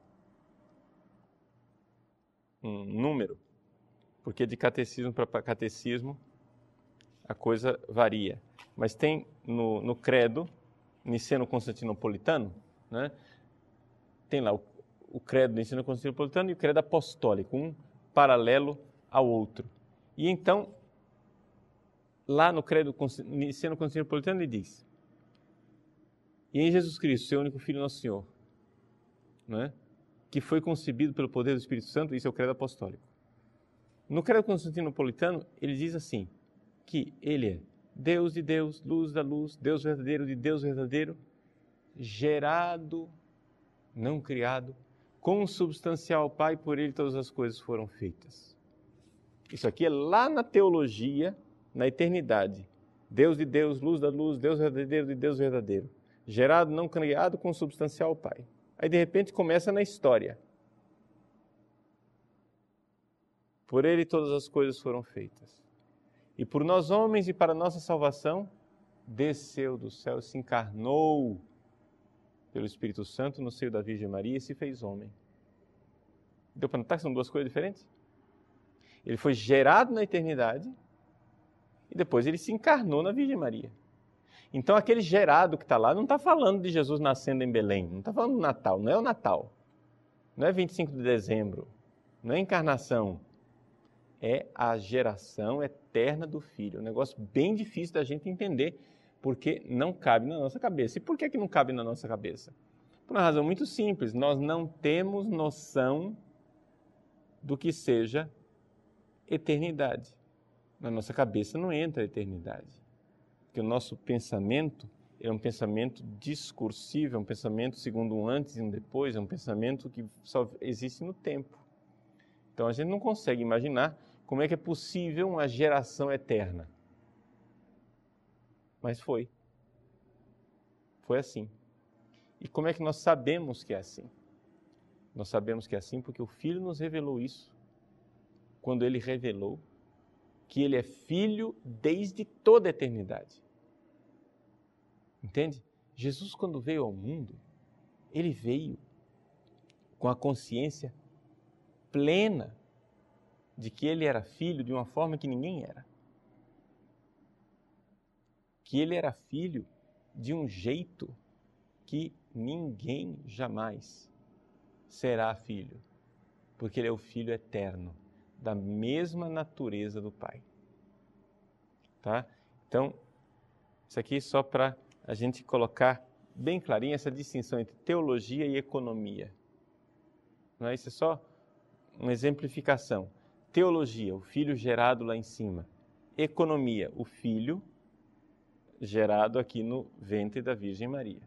um número, porque de catecismo para catecismo a coisa varia. Mas tem no, no Credo niceno-constantinopolitano, né? Tem lá o, o Credo niceno-constantinopolitano e o Credo apostólico, um paralelo ao outro. E então, lá no Credo niceno-constantinopolitano ele diz: e em Jesus Cristo, seu único Filho, nosso Senhor, né, que foi concebido pelo poder do Espírito Santo, isso é o Credo apostólico. No Credo constantinopolitano, ele diz assim, que ele é Deus de Deus, luz da luz, Deus verdadeiro de Deus verdadeiro, gerado, não criado, consubstancial ao Pai, por ele todas as coisas foram feitas. Isso aqui é lá na teologia, na eternidade. Deus de Deus, luz da luz, Deus verdadeiro de Deus verdadeiro. Gerado, não criado, consubstancial ao Pai. Aí, de repente, começa na história. Por ele todas as coisas foram feitas. E por nós homens e para nossa salvação, desceu do céu, se encarnou pelo Espírito Santo no seio da Virgem Maria e se fez homem. Deu para notar que são duas coisas diferentes? Ele foi gerado na eternidade e depois ele se encarnou na Virgem Maria. Então aquele gerado que está lá não está falando de Jesus nascendo em Belém, não está falando do Natal, não é o Natal, não é vinte e cinco de dezembro, não é a encarnação, é a geração eterna do Filho. Um negócio bem difícil da gente entender, porque não cabe na nossa cabeça. E por que, que não cabe na nossa cabeça? Por uma razão muito simples, nós não temos noção do que seja eternidade. Na nossa cabeça não entra a eternidade. Porque o nosso pensamento é um pensamento discursivo, é um pensamento segundo um antes e um depois, é um pensamento que só existe no tempo. Então a gente não consegue imaginar como é que é possível uma geração eterna. Mas foi. Foi assim. E como é que nós sabemos que é assim? Nós sabemos que é assim porque o Filho nos revelou isso. Quando Ele revelou que Ele é Filho desde toda a eternidade. Entende? Jesus, quando veio ao mundo, Ele veio com a consciência plena de que Ele era Filho de uma forma que ninguém era. Que Ele era Filho de um jeito que ninguém jamais será Filho. Porque Ele é o Filho eterno, da mesma natureza do Pai. Tá? Então, isso aqui é só para a gente colocar bem clarinho essa distinção entre teologia e economia. Não é? Isso é só uma exemplificação. Teologia, o Filho gerado lá em cima. Economia, o Filho gerado aqui no ventre da Virgem Maria.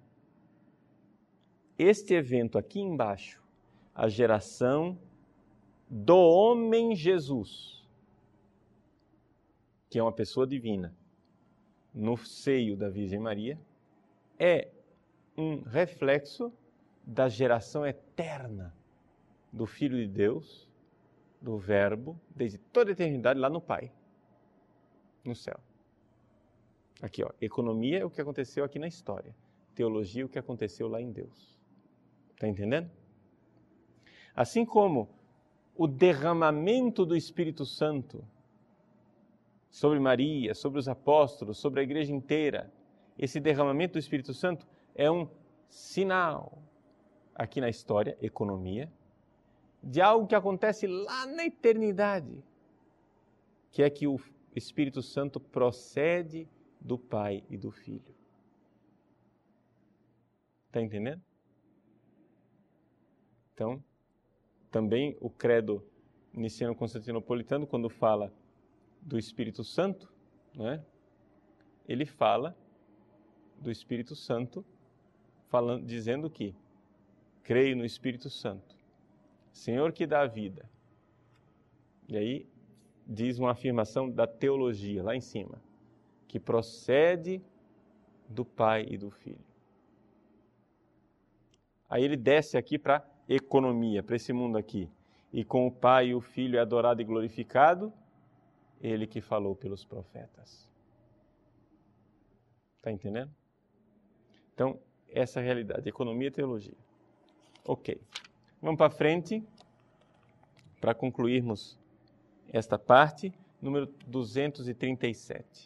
Este evento aqui embaixo, a geração do homem Jesus, que é uma pessoa divina, no seio da Virgem Maria, é um reflexo da geração eterna do Filho de Deus, do Verbo, desde toda a eternidade lá no Pai. no céu. Aqui, ó, economia é o que aconteceu aqui na história. Teologia é o que aconteceu lá em Deus. Está entendendo? Assim como o derramamento do Espírito Santo sobre Maria, sobre os apóstolos, sobre a igreja inteira, esse derramamento do Espírito Santo é um sinal, aqui na história, economia, de algo que acontece lá na eternidade, que é que o Espírito Santo procede do Pai e do Filho. Está entendendo? Então, também o credo niceno-constantinopolitano, quando fala do Espírito Santo, né, ele fala do Espírito Santo, falando, dizendo que creio no Espírito Santo, Senhor que dá a vida. E aí diz uma afirmação da teologia, lá em cima, que procede do Pai e do Filho. Aí ele desce aqui para economia, para esse mundo aqui. E com o Pai e o Filho é adorado e glorificado, ele que falou pelos profetas. Está entendendo? Então, essa é a realidade, economia e teologia. Ok. Vamos para frente, para concluirmos esta parte, número duzentos e trinta e sete.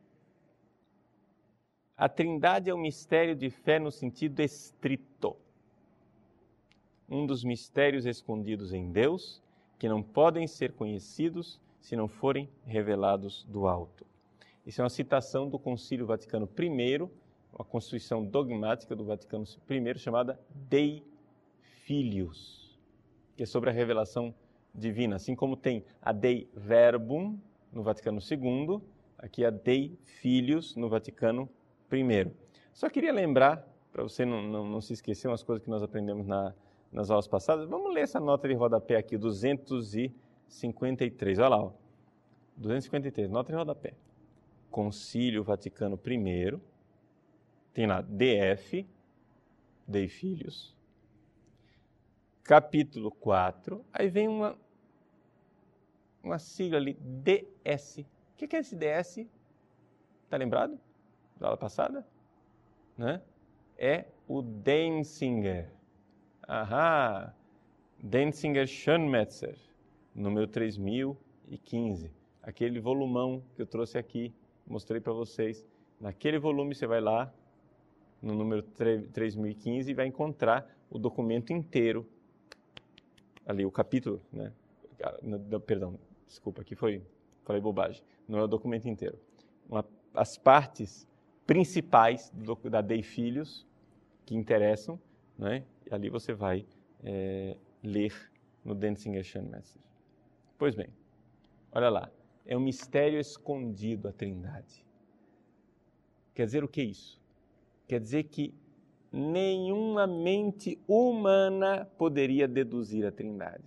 A Trindade é um mistério de fé no sentido estrito. Um dos mistérios escondidos em Deus, que não podem ser conhecidos se não forem revelados do alto. Isso é uma citação do Concílio Vaticano I, uma constituição dogmática do Vaticano I, chamada Dei Filius, que é sobre a revelação divina. Assim como tem a Dei Verbum no Vaticano segundo, aqui a Dei Filius no Vaticano I. Só queria lembrar, para você não, não, não se esquecer umas coisas que nós aprendemos na, nas aulas passadas, vamos ler essa nota de rodapé aqui, duzentos e cinquenta e três, olha lá, ó. duzentos e cinquenta e três, nota de rodapé. Concílio Vaticano I, tem lá D F, Dei Filius, capítulo quatro, aí vem uma, uma sigla ali, D S. O que é esse D S? Está lembrado? Da aula passada? Né? É o Denzinger. Ahá! Denzinger Schönmetzer, número três mil e quinze. Aquele volumão que eu trouxe aqui, mostrei para vocês. Naquele volume você vai lá, no número três mil e quinze, e vai encontrar o documento inteiro. Ali, o capítulo, né? Perdão, desculpa, aqui foi, falei bobagem. Não é o documento inteiro. Uma, as partes principais do, da Dei Filius que interessam, né? E ali você vai é, ler no Denzinger Schönmetzer. Pois bem, olha lá. É um mistério escondido a Trindade. Quer dizer o que é isso? Quer dizer que nenhuma mente humana poderia deduzir a Trindade.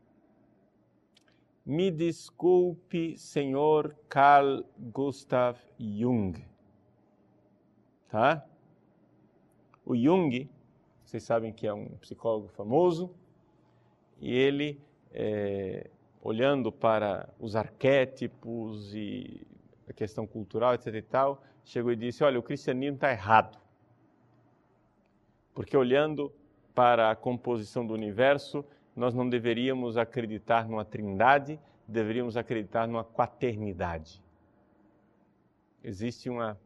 Me desculpe, senhor Carl Gustav Jung. Tá? O Jung, vocês sabem que é um psicólogo famoso, e ele, é, olhando para os arquétipos e a questão cultural, etc e tal, chegou e disse, olha, o cristianismo está errado. Porque olhando para a composição do universo, nós não deveríamos acreditar numa trindade, deveríamos acreditar numa quaternidade. Existe uma,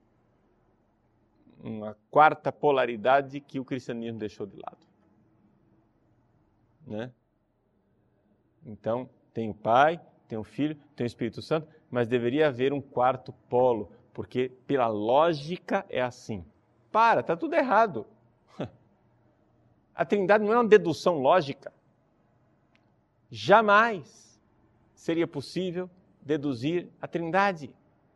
uma quarta polaridade que o cristianismo deixou de lado. Né? Então, tem o Pai, tem o Filho, tem o Espírito Santo, mas deveria haver um quarto polo, porque pela lógica é assim. Para, está tudo errado. A Trindade não é uma dedução lógica. Jamais seria possível deduzir a Trindade.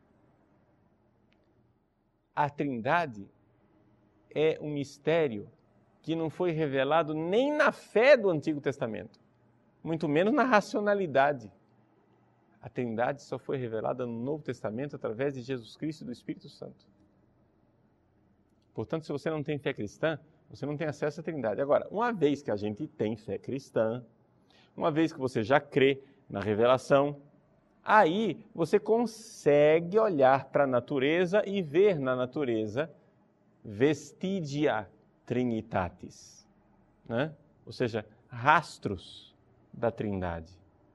A Trindade é um mistério que não foi revelado nem na fé do Antigo Testamento, muito menos na racionalidade. A Trindade só foi revelada no Novo Testamento através de Jesus Cristo e do Espírito Santo. Portanto, se você não tem fé cristã, você não tem acesso à Trindade. Agora, uma vez que a gente tem fé cristã, uma vez que você já crê na revelação, aí você consegue olhar para a natureza e ver na natureza vestigia trinitatis, né? Ou seja, rastros da Trindade.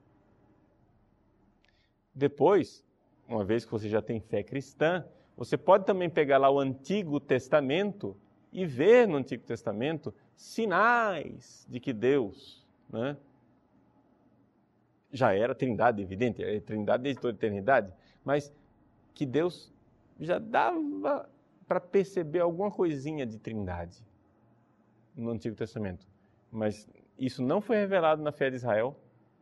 Depois, uma vez que você já tem fé cristã, você pode também pegar lá o Antigo Testamento e ver no Antigo Testamento sinais de que Deus, né, já era Trindade, evidente, é Trindade desde toda a eternidade, mas que Deus já dava para perceber alguma coisinha de Trindade no Antigo Testamento. Mas isso não foi revelado na fé de Israel.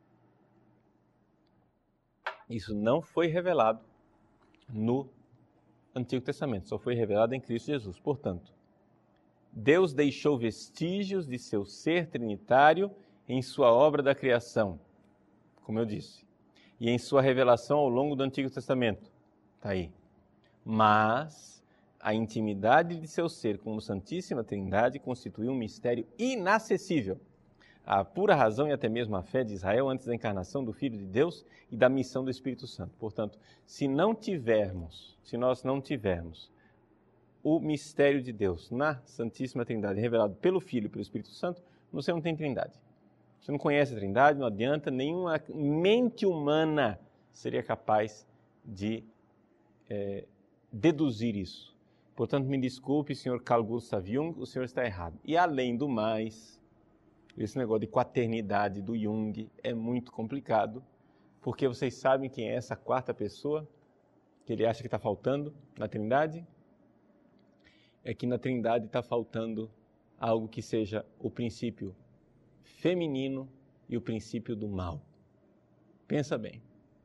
Isso não foi revelado no Antigo Testamento, só foi revelado em Cristo Jesus. Portanto, Deus deixou vestígios de seu ser trinitário em sua obra da criação, como eu disse, e em sua revelação ao longo do Antigo Testamento. Está aí. Mas a intimidade de seu ser como Santíssima Trindade constituiu um mistério inacessível à pura razão e até mesmo à fé de Israel antes da encarnação do Filho de Deus e da missão do Espírito Santo. Portanto, se não tivermos, se nós não tivermos o mistério de Deus na Santíssima Trindade revelado pelo Filho e pelo Espírito Santo, você não tem Trindade. Você não conhece a Trindade, não adianta, nenhuma mente humana seria capaz de é, deduzir isso. Portanto, me desculpe, senhor Carl Gustav Jung, o senhor está errado. E além do mais, esse negócio de quaternidade do Jung é muito complicado, porque vocês sabem quem é essa quarta pessoa que ele acha que está faltando na Trindade? É que na Trindade está faltando algo que seja o princípio feminino e o princípio do mal. Pensa bem.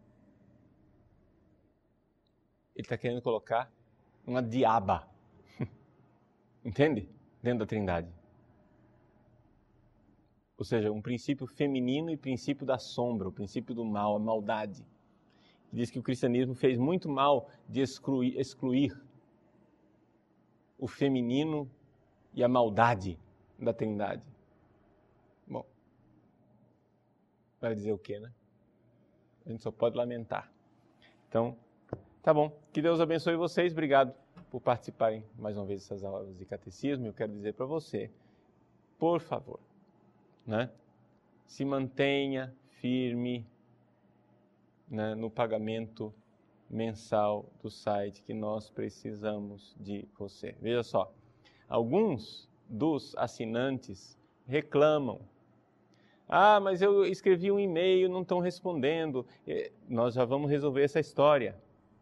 Ele está querendo colocar uma diaba, entende? Dentro da Trindade. Ou seja, um princípio feminino e princípio da sombra, o princípio do mal, a maldade. Diz que o cristianismo fez muito mal de excluir, excluir o feminino e a maldade da Trindade. Bom, vai dizer o quê, né? A gente só pode lamentar. Então, tá bom. Que Deus abençoe vocês. Obrigado por participarem mais uma vez dessas aulas de catecismo. Eu quero dizer para você, por favor, né, se mantenha firme, né, no pagamento mensal do site, que nós precisamos de você. Veja só, alguns dos assinantes reclamam. Ah, mas eu escrevi um e-mail, não estão respondendo. Nós já vamos resolver essa história.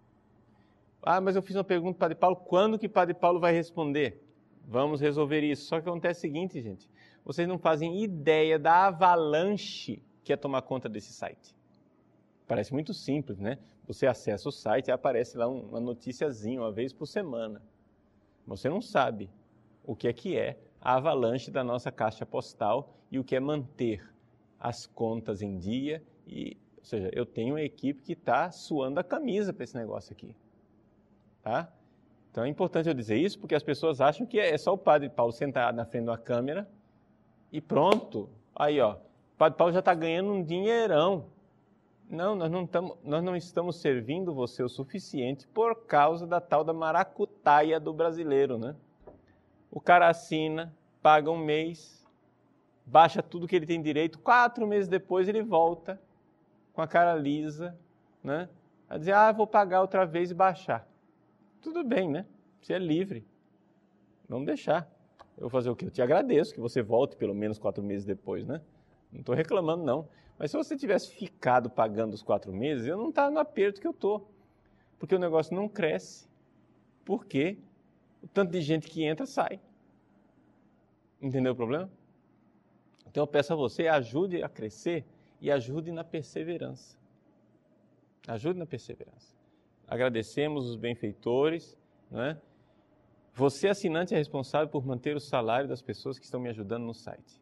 Ah, mas eu fiz uma pergunta para o Padre Paulo, quando que o Padre Paulo vai responder? Vamos resolver isso. Só que acontece o seguinte, gente, vocês não fazem ideia da avalanche que é tomar conta desse site. Parece muito simples, né? Você acessa o site e aparece lá uma noticiazinha uma vez por semana. Você não sabe o que é que é a avalanche da nossa caixa postal e o que é manter as contas em dia. E, ou seja, eu tenho uma equipe que está suando a camisa para esse negócio aqui. Tá? Então é importante eu dizer isso, porque as pessoas acham que é só o Padre Paulo sentar na frente de uma câmera e pronto. Aí, ó, o Padre Paulo já está ganhando um dinheirão. Não, nós não, tamo, nós não estamos servindo você o suficiente por causa da tal da maracutaia do brasileiro, né? O cara assina, paga um mês, baixa tudo que ele tem direito, quatro meses depois ele volta com a cara lisa, né? A dizer, ah, vou pagar outra vez e baixar. Tudo bem, né? Você é livre. Vamos deixar. Eu vou fazer o quê? Eu te agradeço que você volte pelo menos quatro meses depois, né? Não estou reclamando, não. Mas se você tivesse ficado pagando os quatro meses, eu não estava no aperto que eu estou. Porque o negócio não cresce. Por quê? O tanto de gente que entra, sai. Entendeu o problema? Então eu peço a você, ajude a crescer e ajude na perseverança. Ajude na perseverança. Agradecemos os benfeitores, né? Você, assinante, é responsável por manter o salário das pessoas que estão me ajudando no site.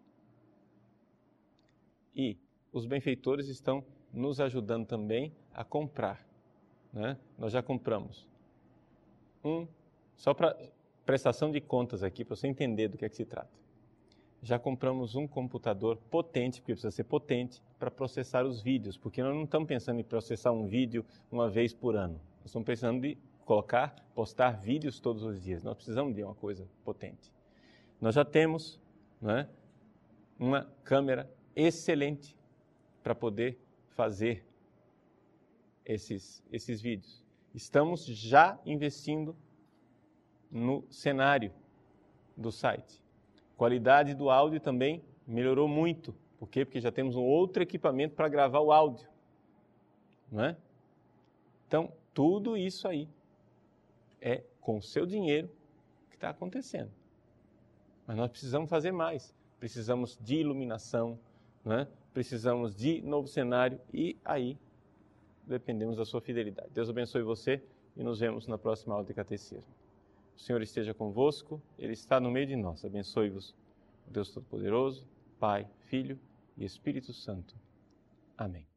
E os benfeitores estão nos ajudando também a comprar, né? Nós já compramos um, só para prestação de contas aqui, para você entender do que é que se trata. já compramos um computador potente, porque precisa ser potente, para processar os vídeos, porque nós não estamos pensando em processar um vídeo uma vez por ano. Nós estamos pensando em colocar, postar vídeos todos os dias. Nós precisamos de uma coisa potente. Nós já temos, não é, uma câmera excelente para poder fazer esses, esses vídeos. Estamos já investindo no cenário do site. A qualidade do áudio também melhorou muito. Por quê? Porque já temos um outro equipamento para gravar o áudio. Não é? Então, tudo isso aí é com o seu dinheiro que está acontecendo. Mas nós precisamos fazer mais. Precisamos de iluminação, não é? Precisamos de novo cenário e aí dependemos da sua fidelidade. Deus abençoe você e nos vemos na próxima aula de Catecismo. O Senhor esteja convosco, Ele está no meio de nós. Abençoe-vos, Deus Todo-Poderoso, Pai, Filho e Espírito Santo. Amém.